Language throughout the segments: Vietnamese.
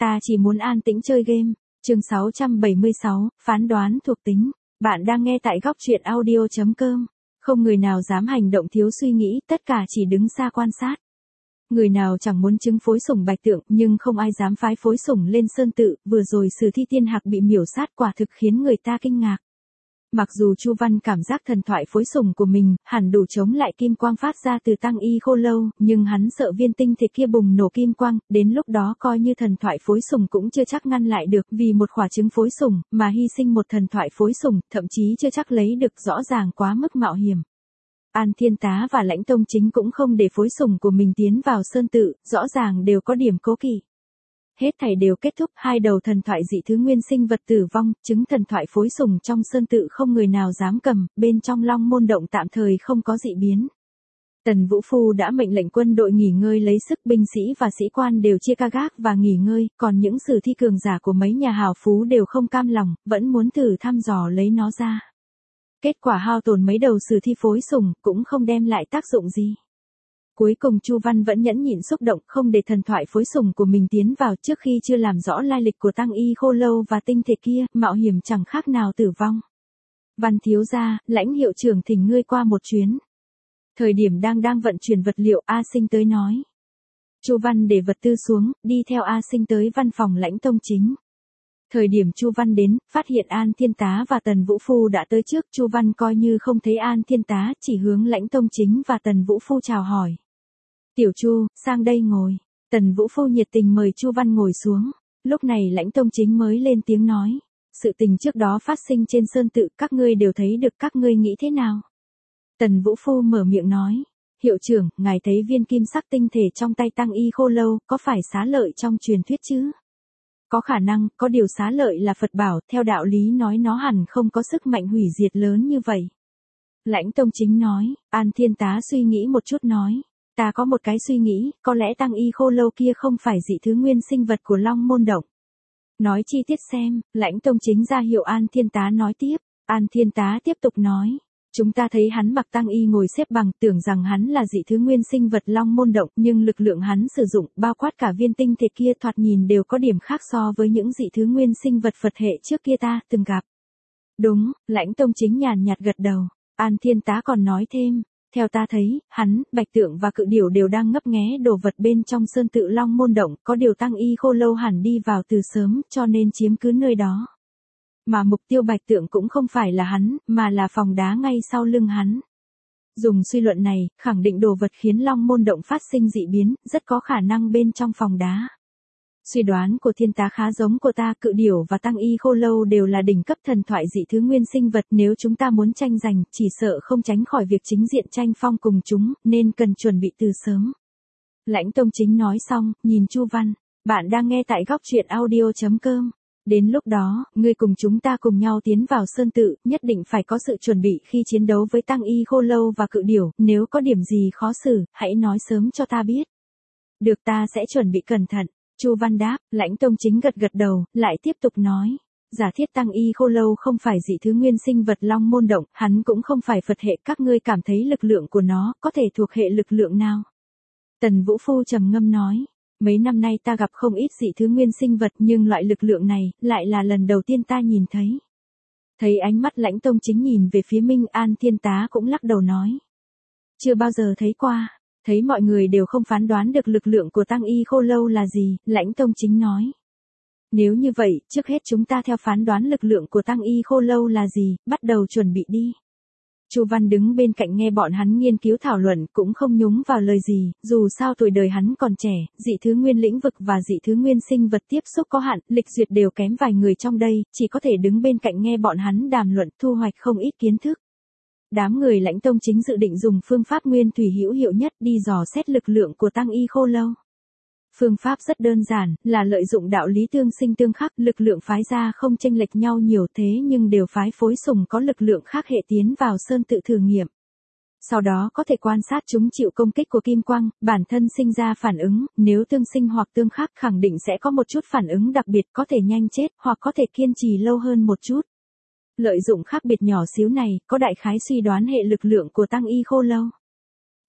Ta chỉ muốn an tĩnh chơi game. Chương 676, phán đoán thuộc tính. Bạn đang nghe tại góc truyện audio.com. Không người nào dám hành động thiếu suy nghĩ, tất cả chỉ đứng xa quan sát. Người nào chẳng muốn chứng phối sủng Bạch Tượng, nhưng không ai dám phái phối sủng lên sơn tự. Vừa rồi Sử Thi Tiên Hạc bị miểu sát quả thực khiến người ta kinh ngạc. Mặc dù Chu Văn cảm giác thần thoại phối sủng của mình hẳn đủ chống lại kim quang phát ra từ Tăng Y Khô Lâu, nhưng hắn sợ viên tinh thể kia bùng nổ kim quang, đến lúc đó coi như thần thoại phối sủng cũng chưa chắc ngăn lại được, vì một quả trứng phối sủng mà hy sinh một thần thoại phối sủng, thậm chí chưa chắc lấy được, rõ ràng quá mức mạo hiểm. An Thiên Tá và Lãnh Tông Chính cũng không để phối sủng của mình tiến vào sơn tự, rõ ràng đều có điểm cố kỵ. Hết thảy đều kết thúc, hai đầu thần thoại dị thứ nguyên sinh vật tử vong, trứng thần thoại phối sủng trong sơn tự không người nào dám cầm, bên trong Long Môn Động tạm thời không có dị biến. Tần Vũ Phu đã mệnh lệnh quân đội nghỉ ngơi lấy sức, binh sĩ và sĩ quan đều chia ca gác và nghỉ ngơi, còn những sử thi cường giả của mấy nhà hào phú đều không cam lòng, vẫn muốn thử thăm dò lấy nó ra. Kết quả hao tổn mấy đầu sử thi phối sủng cũng không đem lại tác dụng gì. Cuối cùng Chu Văn vẫn nhẫn nhịn xúc động, không để thần thoại phối sủng của mình tiến vào trước khi chưa làm rõ lai lịch của Tăng Y Khô Lâu và tinh thể kia, mạo hiểm chẳng khác nào tử vong. Văn thiếu gia, Lãnh hiệu trưởng thỉnh ngươi qua một chuyến. Thời điểm đang vận chuyển vật liệu, A Sinh tới nói. Chu Văn để vật tư xuống, đi theo A Sinh tới văn phòng Lãnh Tông Chính. Thời điểm Chu Văn đến, phát hiện An Thiên Tá và Tần Vũ Phu đã tới trước, Chu Văn coi như không thấy An Thiên Tá, chỉ hướng Lãnh Tông Chính và Tần Vũ Phu chào hỏi. Tiểu Chu, sang đây ngồi. Tần Vũ Phu nhiệt tình mời Chu Văn ngồi xuống. Lúc này Lãnh Tông Chính mới lên tiếng nói. Sự tình trước đó phát sinh trên sơn tự, các ngươi đều thấy được, các ngươi nghĩ thế nào? Tần Vũ Phu mở miệng nói. Hiệu trưởng, ngài thấy viên kim sắc tinh thể trong tay Tăng Y Khô Lâu, có phải xá lợi trong truyền thuyết chứ? Có khả năng, có điều xá lợi là Phật bảo, theo đạo lý nói nó hẳn không có sức mạnh hủy diệt lớn như vậy. Lãnh Tông Chính nói. An Thiên Tá suy nghĩ một chút nói. Ta có một cái suy nghĩ, có lẽ Tăng Y Khô Lâu kia không phải dị thứ nguyên sinh vật của Long Môn Động. Nói chi tiết xem. Lãnh Tông Chính ra hiệu An Thiên Tá nói tiếp. An Thiên Tá tiếp tục nói. Chúng ta thấy hắn mặc Tăng Y ngồi xếp bằng, tưởng rằng hắn là dị thứ nguyên sinh vật Long Môn Động, nhưng lực lượng hắn sử dụng, bao quát cả viên tinh thể kia, thoạt nhìn đều có điểm khác so với những dị thứ nguyên sinh vật Phật hệ trước kia ta từng gặp. Đúng, Lãnh Tông Chính nhàn nhạt gật đầu. An Thiên Tá còn nói thêm. Theo ta thấy, hắn, Bạch Tượng và Cự Điểu đều đang ngấp nghé đồ vật bên trong sơn tự Long Môn Động, có điều Tăng Y Khô Lâu hẳn đi vào từ sớm, cho nên chiếm cứ nơi đó. Mà mục tiêu Bạch Tượng cũng không phải là hắn, mà là phòng đá ngay sau lưng hắn. Dùng suy luận này, khẳng định đồ vật khiến Long Môn Động phát sinh dị biến, rất có khả năng bên trong phòng đá. Suy đoán của Thiên Tá khá giống của ta, Cự Điểu và Tăng Y Khô Lâu đều là đỉnh cấp thần thoại dị thứ nguyên sinh vật, nếu chúng ta muốn tranh giành, chỉ sợ không tránh khỏi việc chính diện tranh phong cùng chúng, nên cần chuẩn bị từ sớm. Lãnh Tông Chính nói xong, nhìn Chu Văn, bạn đang nghe tại góc truyện audio.com. Đến lúc đó, ngươi cùng chúng ta cùng nhau tiến vào sơn tự, nhất định phải có sự chuẩn bị khi chiến đấu với Tăng Y Khô Lâu và Cự Điểu, nếu có điểm gì khó xử, hãy nói sớm cho ta biết. Được, ta sẽ chuẩn bị cẩn thận. Chu Văn đáp. Lãnh Tông Chính gật đầu, lại tiếp tục nói. Giả thiết Tăng Y Khô Lâu không phải dị thứ nguyên sinh vật Long Môn Động, hắn cũng không phải Phật hệ, các ngươi cảm thấy lực lượng của nó có thể thuộc hệ lực lượng nào? Tần Vũ Phu trầm ngâm nói. Mấy năm nay ta gặp không ít dị thứ nguyên sinh vật, nhưng loại lực lượng này lại là lần đầu tiên ta nhìn thấy. Thấy ánh mắt Lãnh Tông Chính nhìn về phía Minh, An Thiên Tá cũng lắc đầu nói. Chưa bao giờ thấy qua. Thấy mọi người đều không phán đoán được lực lượng của Tăng Y Khô Lâu là gì, Lãnh Tông Chính nói. Nếu như vậy, trước hết chúng ta theo phán đoán lực lượng của Tăng Y Khô Lâu là gì, bắt đầu chuẩn bị đi. Chu Văn đứng bên cạnh nghe bọn hắn nghiên cứu thảo luận, cũng không nhúng vào lời gì, dù sao tuổi đời hắn còn trẻ, dị thứ nguyên lĩnh vực và dị thứ nguyên sinh vật tiếp xúc có hạn, lịch duyệt đều kém vài người trong đây, chỉ có thể đứng bên cạnh nghe bọn hắn đàm luận, thu hoạch không ít kiến thức. Đám người Lãnh Tông Chính dự định dùng phương pháp nguyên thủy hữu hiệu nhất đi dò xét lực lượng của Tăng Y Khô Lâu. Phương pháp rất đơn giản, là lợi dụng đạo lý tương sinh tương khắc, lực lượng phái ra không chênh lệch nhau nhiều thế nhưng đều phái phối sủng có lực lượng khác hệ tiến vào sơn tự thử nghiệm. Sau đó có thể quan sát chúng chịu công kích của kim quang, bản thân sinh ra phản ứng, nếu tương sinh hoặc tương khắc khẳng định sẽ có một chút phản ứng đặc biệt, có thể nhanh chết hoặc có thể kiên trì lâu hơn một chút. Lợi dụng khác biệt nhỏ xíu này, có đại khái suy đoán hệ lực lượng của Tăng Y Khô Lâu.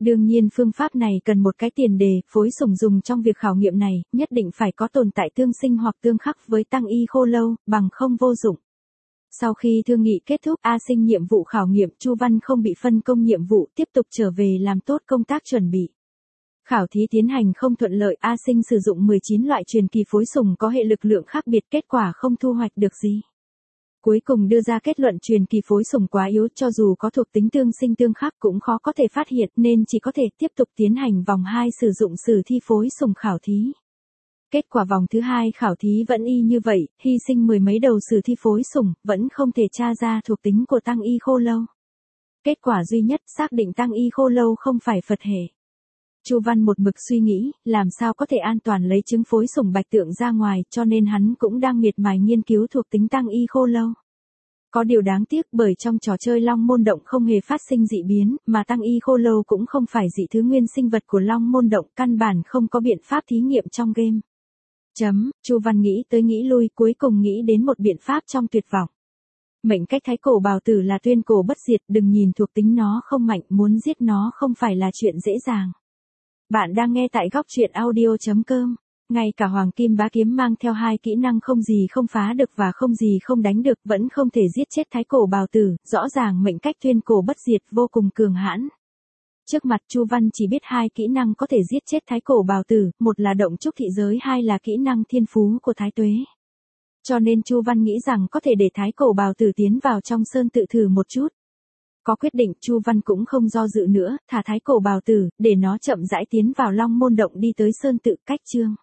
Đương nhiên phương pháp này cần một cái tiền đề, phối sủng dùng trong việc khảo nghiệm này, nhất định phải có tồn tại tương sinh hoặc tương khắc với tăng y khô lâu, bằng không vô dụng. Sau khi thương nghị kết thúc A Sinh nhiệm vụ khảo nghiệm, Chu Văn không bị phân công nhiệm vụ, tiếp tục trở về làm tốt công tác chuẩn bị. Khảo thí tiến hành không thuận lợi, A Sinh sử dụng 19 loại truyền kỳ phối sủng có hệ lực lượng khác biệt, kết quả không thu hoạch được gì. Cuối cùng đưa ra kết luận truyền kỳ phối sủng quá yếu, cho dù có thuộc tính tương sinh tương khắc cũng khó có thể phát hiện, nên chỉ có thể tiếp tục tiến hành vòng 2 sử dụng sử thi phối sủng khảo thí. Kết quả vòng thứ 2 khảo thí vẫn y như vậy, hy sinh mười mấy đầu sử thi phối sủng, vẫn không thể tra ra thuộc tính của tăng y khô lâu. Kết quả duy nhất xác định tăng y khô lâu không phải Phật hệ. Chu Văn một mực suy nghĩ, làm sao có thể an toàn lấy trứng phối sủng bạch tượng ra ngoài, cho nên hắn cũng đang miệt mài nghiên cứu thuộc tính tăng y khô lâu. Có điều đáng tiếc bởi trong trò chơi Long Môn Động không hề phát sinh dị biến, mà tăng y khô lâu cũng không phải dị thứ nguyên sinh vật của Long Môn Động, căn bản không có biện pháp thí nghiệm trong game. Chu Văn nghĩ tới nghĩ lui, cuối cùng nghĩ đến một biện pháp trong tuyệt vọng. Mệnh cách thái cổ bào tử là tuyên cổ bất diệt, đừng nhìn thuộc tính nó không mạnh, muốn giết nó không phải là chuyện dễ dàng. Bạn đang nghe tại góc truyện audio.com. Ngay cả Hoàng Kim Bá Kiếm mang theo 2 kỹ năng không gì không phá được và không gì không đánh được vẫn không thể giết chết thái cổ bào tử, rõ ràng mệnh cách tuyên cổ bất diệt vô cùng cường hãn. Trước mặt Chu Văn chỉ biết 2 kỹ năng có thể giết chết thái cổ bào tử, một là động trúc thị giới, 2 là kỹ năng thiên phú của thái tuế. Cho nên Chu Văn nghĩ rằng có thể để thái cổ bào tử tiến vào trong sơn tự thử một chút. Có quyết định, Chu Văn cũng không do dự nữa, thả thái cổ bào tử, để nó chậm rãi tiến vào Long Môn Động đi tới sơn tự cách chương.